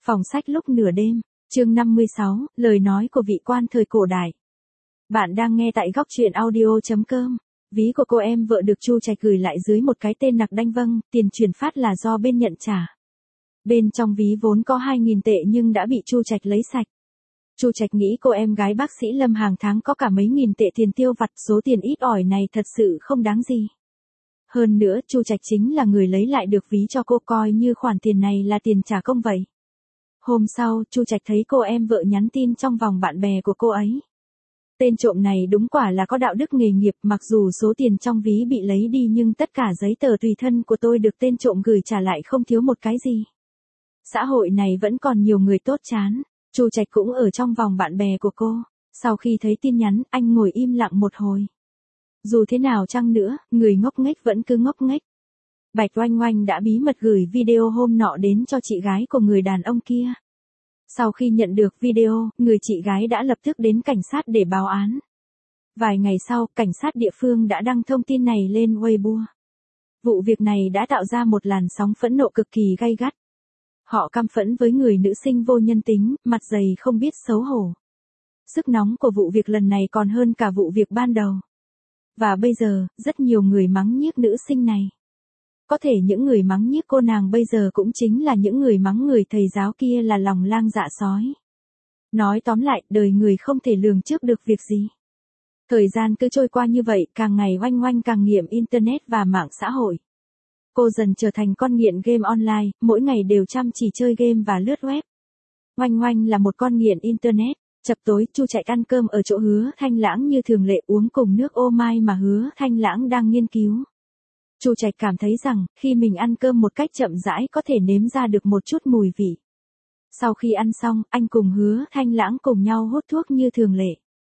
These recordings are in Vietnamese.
Phòng sách lúc nửa đêm, chương 56, lời nói của vị quan thời cổ đại. Bạn đang nghe tại góc truyện audio.com. Ví của cô em vợ được Chu Trạch gửi lại dưới một cái tên nặc đanh vâng, tiền chuyển phát là do bên nhận trả. Bên trong ví vốn có 2.000 tệ nhưng đã bị Chu Trạch lấy sạch. Chu Trạch nghĩ cô em gái bác sĩ Lâm hàng tháng có cả mấy nghìn tệ tiền tiêu vặt, số tiền ít ỏi này thật sự không đáng gì. Hơn nữa, Chu Trạch chính là người lấy lại được ví cho cô, coi như khoản tiền này là tiền trả công vậy. Hôm sau, Chu Trạch thấy cô em vợ nhắn tin trong vòng bạn bè của cô ấy. Tên trộm này đúng quả là có đạo đức nghề nghiệp, mặc dù số tiền trong ví bị lấy đi nhưng tất cả giấy tờ tùy thân của tôi được tên trộm gửi trả lại không thiếu một cái gì. Xã hội này vẫn còn nhiều người tốt chán. Chu Trạch cũng ở trong vòng bạn bè của cô. Sau khi thấy tin nhắn, anh ngồi im lặng một hồi. Dù thế nào chăng nữa, người ngốc nghếch vẫn cứ ngốc nghếch. Bạch Oanh Oanh đã bí mật gửi video hôm nọ đến cho chị gái của người đàn ông kia. Sau khi nhận được video, người chị gái đã lập tức đến cảnh sát để báo án. Vài ngày sau, cảnh sát địa phương đã đăng thông tin này lên Weibo. Vụ việc này đã tạo ra một làn sóng phẫn nộ cực kỳ gay gắt. Họ căm phẫn với người nữ sinh vô nhân tính, mặt dày không biết xấu hổ. Sức nóng của vụ việc lần này còn hơn cả vụ việc ban đầu. Và bây giờ, rất nhiều người mắng nhiếc nữ sinh này. Có thể những người mắng nhiếc cô nàng bây giờ cũng chính là những người mắng người thầy giáo kia là lòng lang dạ sói. Nói tóm lại, đời người không thể lường trước được việc gì. Thời gian cứ trôi qua như vậy, càng ngày Oanh Oanh càng nghiện Internet và mạng xã hội. Cô dần trở thành con nghiện game online, mỗi ngày đều chăm chỉ chơi game và lướt web. Oanh Oanh là một con nghiện Internet. Chập tối, Chu Trạch ăn cơm ở chỗ Hứa Thanh Lãng như thường lệ, uống cùng nước ô mai mà Hứa Thanh Lãng đang nghiên cứu. Chu Trạch cảm thấy rằng, khi mình ăn cơm một cách chậm rãi có thể nếm ra được một chút mùi vị. Sau khi ăn xong, anh cùng Hứa Thanh Lãng cùng nhau hút thuốc như thường lệ.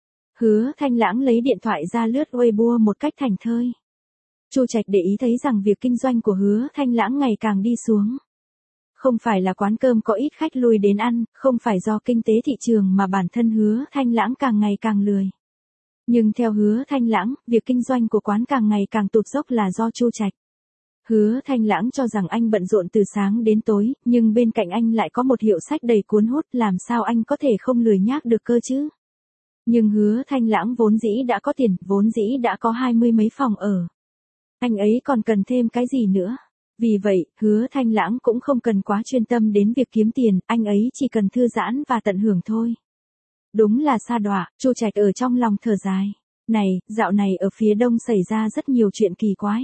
Hứa Thanh Lãng lấy điện thoại ra lướt Weibo một cách thảnh thơi. Chu Trạch để ý thấy rằng việc kinh doanh của Hứa Thanh Lãng ngày càng đi xuống. Không phải là quán cơm có ít khách lui đến ăn, không phải do kinh tế thị trường mà bản thân Hứa Thanh Lãng càng ngày càng lười. Nhưng theo Hứa Thanh Lãng, việc kinh doanh của quán càng ngày càng tụt dốc là do Chu Trạch. Hứa Thanh Lãng cho rằng anh bận rộn từ sáng đến tối, nhưng bên cạnh anh lại có một hiệu sách đầy cuốn hút, làm sao anh có thể không lười nhác được cơ chứ? Nhưng Hứa Thanh Lãng vốn dĩ đã có tiền, vốn dĩ đã có 20 mấy phòng ở. Anh ấy còn cần thêm cái gì nữa? Vì vậy, Hứa Thanh Lãng cũng không cần quá chuyên tâm đến việc kiếm tiền, anh ấy chỉ cần thư giãn và tận hưởng thôi. Đúng là sa đọa, Chu Trạch ở trong lòng thở dài. Này, dạo này ở phía đông xảy ra rất nhiều chuyện kỳ quái.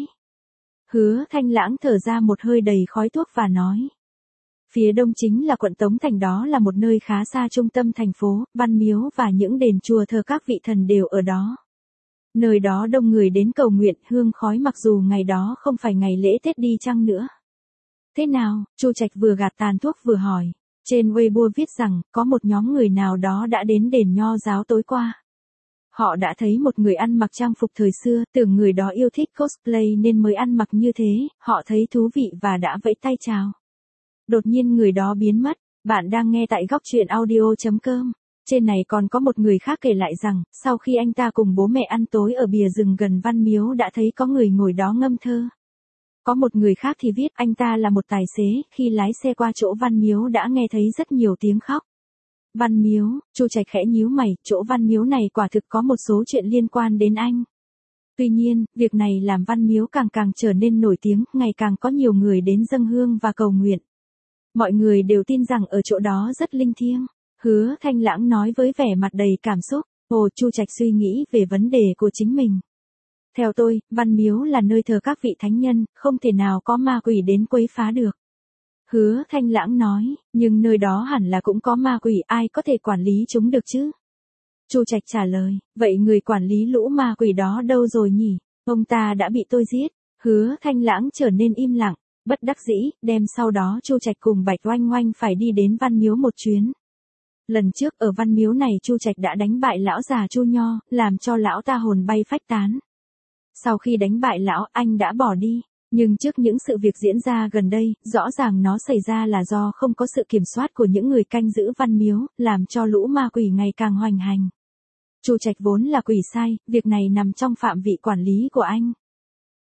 Hứa Thanh Lãng thở ra một hơi đầy khói thuốc và nói. Phía đông chính là quận Tống Thành, đó là một nơi khá xa trung tâm thành phố, văn miếu và những đền chùa thờ các vị thần đều ở đó. Nơi đó đông người đến cầu nguyện, hương khói, mặc dù ngày đó không phải ngày lễ Tết đi chăng nữa. Thế nào? Chu Trạch vừa gạt tàn thuốc vừa hỏi. Trên Weibo viết rằng, có một nhóm người nào đó đã đến đền Nho giáo tối qua. Họ đã thấy một người ăn mặc trang phục thời xưa, tưởng người đó yêu thích cosplay nên mới ăn mặc như thế, họ thấy thú vị và đã vẫy tay chào. Đột nhiên người đó biến mất. Bạn đang nghe tại góc truyện audio.com. Trên này còn có một người khác kể lại rằng, sau khi anh ta cùng bố mẹ ăn tối ở bìa rừng gần Văn Miếu đã thấy có người ngồi đó ngâm thơ. Có một người khác thì viết anh ta là một tài xế, khi lái xe qua chỗ Văn Miếu đã nghe thấy rất nhiều tiếng khóc. Văn Miếu, Chu Trạch khẽ nhíu mày, chỗ Văn Miếu này quả thực có một số chuyện liên quan đến anh. Tuy nhiên, việc này làm Văn Miếu càng càng trở nên nổi tiếng, ngày càng có nhiều người đến dâng hương và cầu nguyện. Mọi người đều tin rằng ở chỗ đó rất linh thiêng. Hứa Thanh Lãng nói với vẻ mặt đầy cảm xúc. Ồ, Chu Trạch suy nghĩ về vấn đề của chính mình. Theo tôi, Văn Miếu là nơi thờ các vị thánh nhân, không thể nào có ma quỷ đến quấy phá được. Hứa Thanh Lãng nói, nhưng nơi đó hẳn là cũng có ma quỷ, ai có thể quản lý chúng được chứ? Chu Trạch trả lời, vậy người quản lý lũ ma quỷ đó đâu rồi nhỉ? Ông ta đã bị tôi giết. Hứa Thanh Lãng trở nên im lặng, bất đắc dĩ, đêm sau đó Chu Trạch cùng Bạch Oanh Oanh phải đi đến Văn Miếu một chuyến. Lần trước ở Văn Miếu này Chu Trạch đã đánh bại lão già Chu Nho, làm cho lão ta hồn bay phách tán. Sau khi đánh bại lão, anh đã bỏ đi. Nhưng trước những sự việc diễn ra gần đây, rõ ràng nó xảy ra là do không có sự kiểm soát của những người canh giữ Văn Miếu, làm cho lũ ma quỷ ngày càng hoành hành. Chu Trạch vốn là quỷ sai, việc này nằm trong phạm vị quản lý của anh.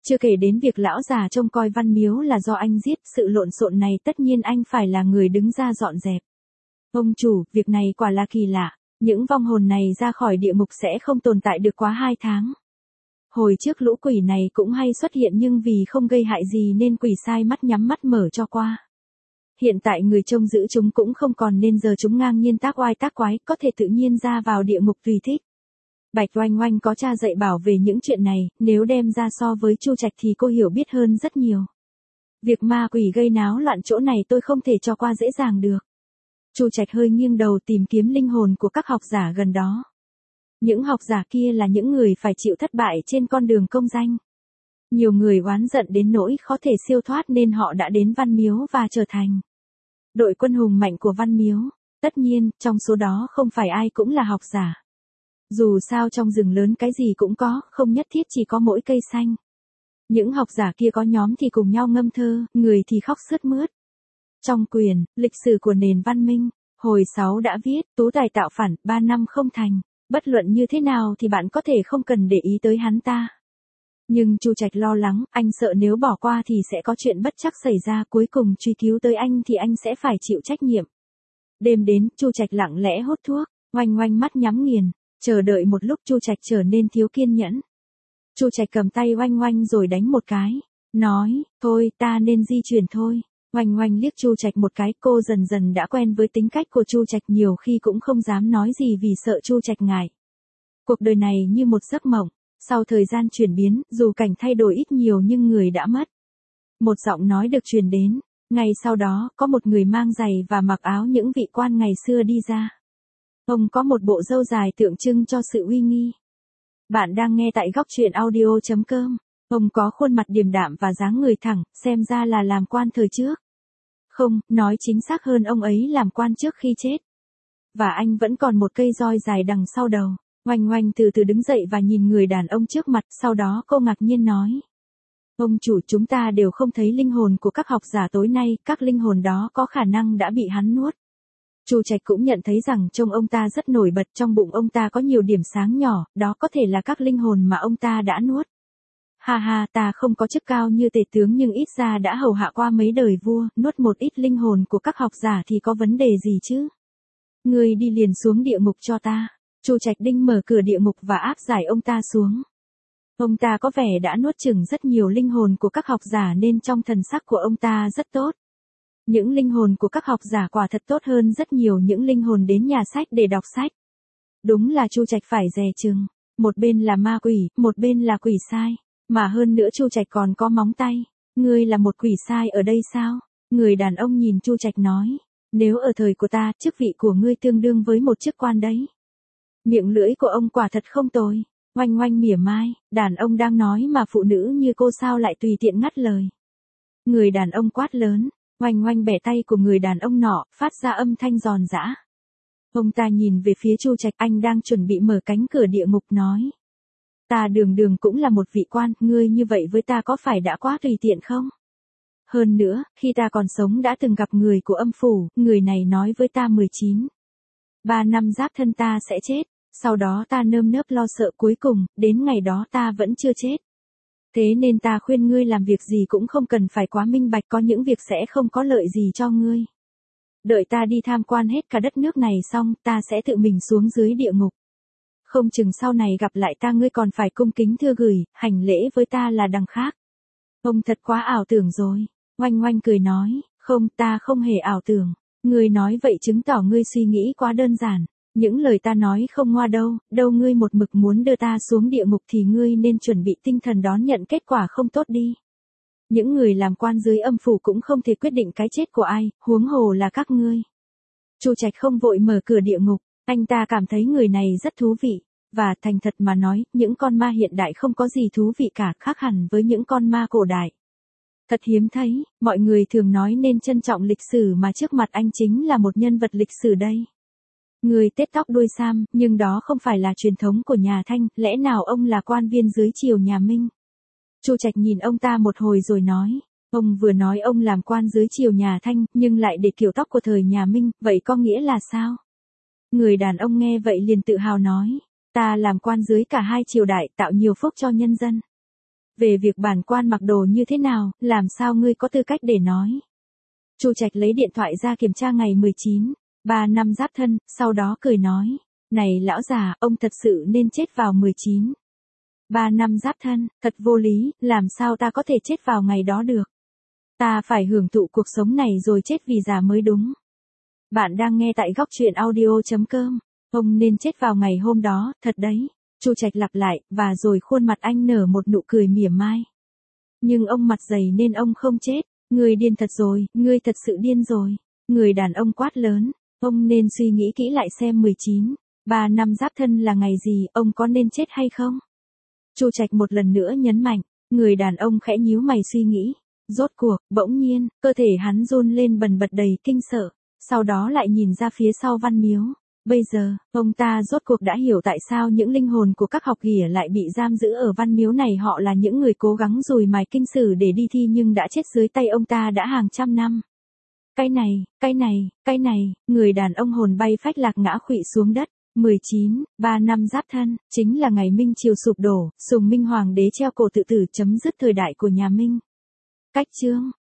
Chưa kể đến việc lão già trông coi Văn Miếu là do anh giết, sự lộn xộn này tất nhiên anh phải là người đứng ra dọn dẹp. Ông chủ, việc này quả là kỳ lạ, những vong hồn này ra khỏi địa ngục sẽ không tồn tại được quá 2 tháng. Hồi trước lũ quỷ này cũng hay xuất hiện nhưng vì không gây hại gì nên quỷ sai mắt nhắm mắt mở cho qua. Hiện tại người trông giữ chúng cũng không còn nên giờ chúng ngang nhiên tác oai tác quái, có thể tự nhiên ra vào địa ngục tùy thích. Bạch Oanh Oanh có cha dạy bảo về những chuyện này, nếu đem ra so với Chu Trạch thì cô hiểu biết hơn rất nhiều. Việc ma quỷ gây náo loạn chỗ này tôi không thể cho qua dễ dàng được. Chu Trạch hơi nghiêng đầu tìm kiếm linh hồn của các học giả gần đó. Những học giả kia là những người phải chịu thất bại trên con đường công danh. Nhiều người oán giận đến nỗi khó thể siêu thoát nên họ đã đến Văn Miếu và trở thành đội quân hùng mạnh của Văn Miếu. Tất nhiên, trong số đó không phải ai cũng là học giả. Dù sao trong rừng lớn cái gì cũng có, không nhất thiết chỉ có mỗi cây xanh. Những học giả kia có nhóm thì cùng nhau ngâm thơ, người thì khóc sướt mướt. Trong quyển, lịch sử của nền văn minh, hồi 6 đã viết, tú tài tạo phản, 3 năm không thành. Bất luận như thế nào thì bạn có thể không cần để ý tới hắn ta. Nhưng Chu Trạch lo lắng, anh sợ nếu bỏ qua thì sẽ có chuyện bất trắc xảy ra, cuối cùng truy cứu tới anh thì anh sẽ phải chịu trách nhiệm. Đêm đến, Chu Trạch lặng lẽ hút thuốc, Oanh Oanh mắt nhắm nghiền, chờ đợi một lúc Chu Trạch trở nên thiếu kiên nhẫn. Chu Trạch cầm tay Oanh Oanh rồi đánh một cái, nói, thôi ta nên di chuyển thôi. Oanh Oanh liếc Chu Trạch một cái, cô dần dần đã quen với tính cách của Chu Trạch, nhiều khi cũng không dám nói gì vì sợ Chu Trạch ngại. Cuộc đời này như một giấc mộng, sau thời gian chuyển biến, dù cảnh thay đổi ít nhiều nhưng người đã mất. Một giọng nói được truyền đến, ngay sau đó, có một người mang giày và mặc áo những vị quan ngày xưa đi ra. Ông có một bộ râu dài tượng trưng cho sự uy nghi. Bạn đang nghe tại góc truyện audio.com. Ông có khuôn mặt điềm đạm và dáng người thẳng, xem ra là làm quan thời trước. Không, nói chính xác hơn ông ấy làm quan trước khi chết. Và anh vẫn còn một cây roi dài đằng sau đầu. Oanh Oanh từ từ đứng dậy và nhìn người đàn ông trước mặt, sau đó cô ngạc nhiên nói. Ông chủ, chúng ta đều không thấy linh hồn của các học giả tối nay, các linh hồn đó có khả năng đã bị hắn nuốt. Chu Trạch cũng nhận thấy rằng trông ông ta rất nổi bật, trong bụng ông ta có nhiều điểm sáng nhỏ, đó có thể là các linh hồn mà ông ta đã nuốt. Ha ha, ta không có chức cao như tể tướng nhưng ít ra đã hầu hạ qua mấy đời vua, nuốt một ít linh hồn của các học giả thì có vấn đề gì chứ? Ngươi đi liền xuống địa ngục cho ta. Chu Trạch Đinh mở cửa địa ngục và áp giải ông ta xuống. Ông ta có vẻ đã nuốt chửng rất nhiều linh hồn của các học giả nên trong thần sắc của ông ta rất tốt. Những linh hồn của các học giả quả thật tốt hơn rất nhiều những linh hồn đến nhà sách để đọc sách. Đúng là Chu Trạch phải dè chừng. Một bên là ma quỷ, một bên là quỷ sai. Mà hơn nữa Chu Trạch còn có móng tay. Ngươi là một quỷ sai ở đây sao? Người đàn ông nhìn Chu Trạch nói. Nếu ở thời của ta, chức vị của ngươi tương đương với một chức quan đấy. Miệng lưỡi của ông quả thật không tồi. Oanh Oanh mỉa mai, đàn ông đang nói mà phụ nữ như cô sao lại tùy tiện ngắt lời. Người đàn ông quát lớn, Oanh Oanh bẻ tay của người đàn ông nọ, phát ra âm thanh giòn giã. Ông ta nhìn về phía Chu Trạch, anh đang chuẩn bị mở cánh cửa địa ngục nói. Ta đường đường cũng là một vị quan, ngươi như vậy với ta có phải đã quá tùy tiện không? Hơn nữa, khi ta còn sống đã từng gặp người của âm phủ, người này nói với ta 3 năm giáp thân ta sẽ chết, sau đó ta nơm nớp lo sợ, cuối cùng, đến ngày đó ta vẫn chưa chết. Thế nên ta khuyên ngươi làm việc gì cũng không cần phải quá minh bạch, có những việc sẽ không có lợi gì cho ngươi. Đợi ta đi tham quan hết cả đất nước này xong, ta sẽ tự mình xuống dưới địa ngục. Không chừng sau này gặp lại ta ngươi còn phải cung kính thưa gửi, hành lễ với ta là đằng khác. Ông thật quá ảo tưởng rồi. Oanh Oanh cười nói, không, ta không hề ảo tưởng. Ngươi nói vậy chứng tỏ ngươi suy nghĩ quá đơn giản. Những lời ta nói không ngoa đâu ngươi một mực muốn đưa ta xuống địa ngục thì ngươi nên chuẩn bị tinh thần đón nhận kết quả không tốt đi. Những người làm quan dưới âm phủ cũng không thể quyết định cái chết của ai, huống hồ là các ngươi. Chu Trạch không vội mở cửa địa ngục, anh ta cảm thấy người này rất thú vị. Và thành thật mà nói, những con ma hiện đại không có gì thú vị cả, khác hẳn với những con ma cổ đại. Thật hiếm thấy, mọi người thường nói nên trân trọng lịch sử mà trước mặt anh chính là một nhân vật lịch sử đây. Người tết tóc đuôi sam, nhưng đó không phải là truyền thống của nhà Thanh, lẽ nào ông là quan viên dưới triều nhà Minh? Chu Trạch nhìn ông ta một hồi rồi nói, ông vừa nói ông làm quan dưới triều nhà Thanh, nhưng lại để kiểu tóc của thời nhà Minh, vậy có nghĩa là sao? Người đàn ông nghe vậy liền tự hào nói, ta làm quan dưới cả hai triều đại, tạo nhiều phúc cho nhân dân. Về việc bản quan mặc đồ như thế nào, làm sao ngươi có tư cách để nói. Chu Trạch lấy điện thoại ra kiểm tra ngày 19, 3 năm Giáp Thân, sau đó cười nói. Này lão già, ông thật sự nên chết vào 19. 3 năm Giáp Thân, thật vô lý, làm sao ta có thể chết vào ngày đó được. Ta phải hưởng thụ cuộc sống này rồi chết vì già mới đúng. Bạn đang nghe tại góc truyện audio.com. Ông nên chết vào ngày hôm đó, thật đấy. Chu Trạch lặp lại, và rồi khuôn mặt anh nở một nụ cười mỉa mai. Nhưng ông mặt dày nên ông không chết. Ngươi điên thật rồi, ngươi thật sự điên rồi. Người đàn ông quát lớn. Ông nên suy nghĩ kỹ lại xem 19, 3 năm Giáp Thân là ngày gì, ông có nên chết hay không? Chu Trạch một lần nữa nhấn mạnh. Người đàn ông khẽ nhíu mày suy nghĩ. Rốt cuộc, bỗng nhiên, cơ thể hắn run lên bần bật đầy kinh sợ. Sau đó lại nhìn ra phía sau Văn Miếu. Bây giờ, ông ta rốt cuộc đã hiểu tại sao những linh hồn của các học ghỉa lại bị giam giữ ở Văn Miếu này. Họ là những người cố gắng dùi mài kinh sử để đi thi nhưng đã chết dưới tay ông ta đã hàng trăm năm. Cái này, người đàn ông hồn bay phách lạc ngã khuỵu xuống đất. 19, 3 năm Giáp Thân, chính là ngày Minh Triều sụp đổ, Sùng Minh Hoàng đế treo cổ tự tử chấm dứt thời đại của nhà Minh. Cách chương,